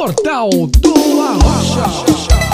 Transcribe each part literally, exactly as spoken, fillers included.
Portal do Arrocha.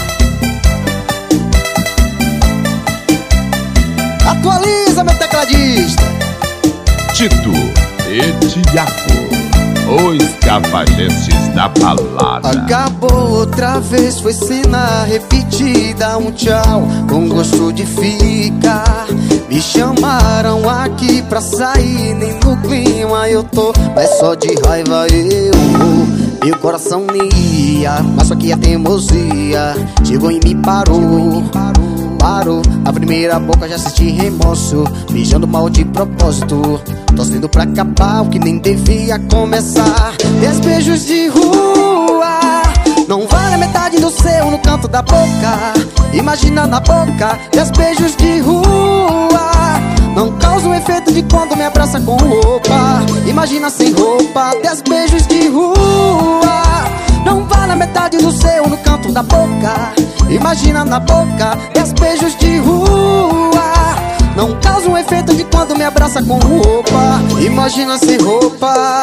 Atualiza, meu tecladista. Tito e Tiago, os cavalenses da balada. Acabou outra vez, foi cena repetida. Um tchau com gosto de ficar. Me chamaram aqui pra sair, nem no clima eu tô, mas só de raiva eu vou. Meu coração ia, mas só que a teimosia chegou e me parou. Parou, a primeira boca já senti remorso, beijando mal de propósito, torcendo pra acabar o que nem devia começar. Dez beijos de rua não vale a metade do seu no canto da boca. Imagina na boca, dez beijos de rua não causa o efeito de quando me abraça com roupa. Imagina sem roupa, dez beijos de rua não vale a metade do seu no canto da boca. Imagina na boca, dez beijos de rua não causa o efeito de quando me abraça com roupa. Imagina sem roupa.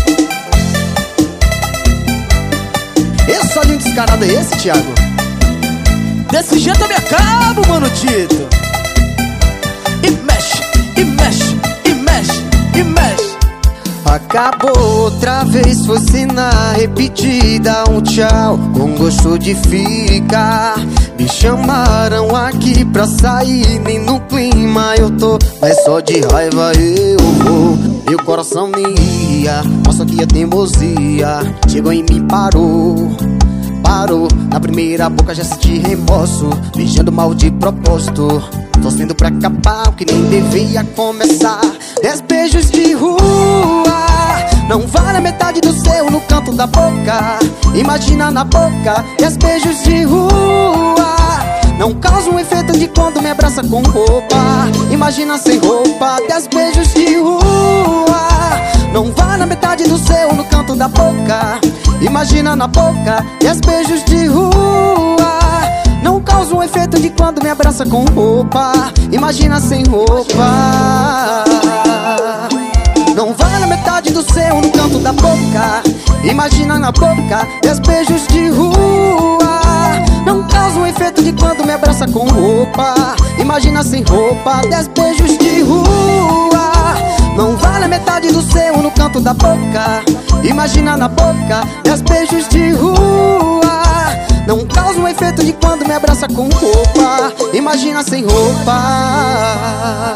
Esse solinho descarado é esse, Thiago? Desse jeito eu me acabo, mano, Tito. E mexe, e mexe, e mexe, e mexe. Acabou outra vez, foi cena repetida. Um tchau com gosto de ficar. Me chamaram aqui pra sair, nem no clima eu tô, mas só de raiva eu vou. Meu coração ia, mas só que a teimosia chegou e me parou. Parou, na primeira boca já senti remorso, beijando mal de propósito, torcendo pra acabar o que nem devia começar. Dez beijos de rua não vale a metade do seu no canto da boca. Imagina na boca, dez beijos de rua não causa um efeito de quando me abraça com roupa. Imagina sem roupa, dez beijos de rua não vale a metade do seu no canto da boca. Imagina na boca, dez beijos de rua não causa um efeito de quando me abraça com roupa. Imagina sem roupa. Não vale a metade do seu no canto da boca. Imagina na boca, dez beijos de rua não causa um efeito de quando me abraça com roupa. Imagina sem roupa, dez beijos de rua não vale a metade do seu no canto da boca. Imagina na boca, dez beijos de rua não causa um efeito de quando me abraça com roupa. Imagina sem roupa.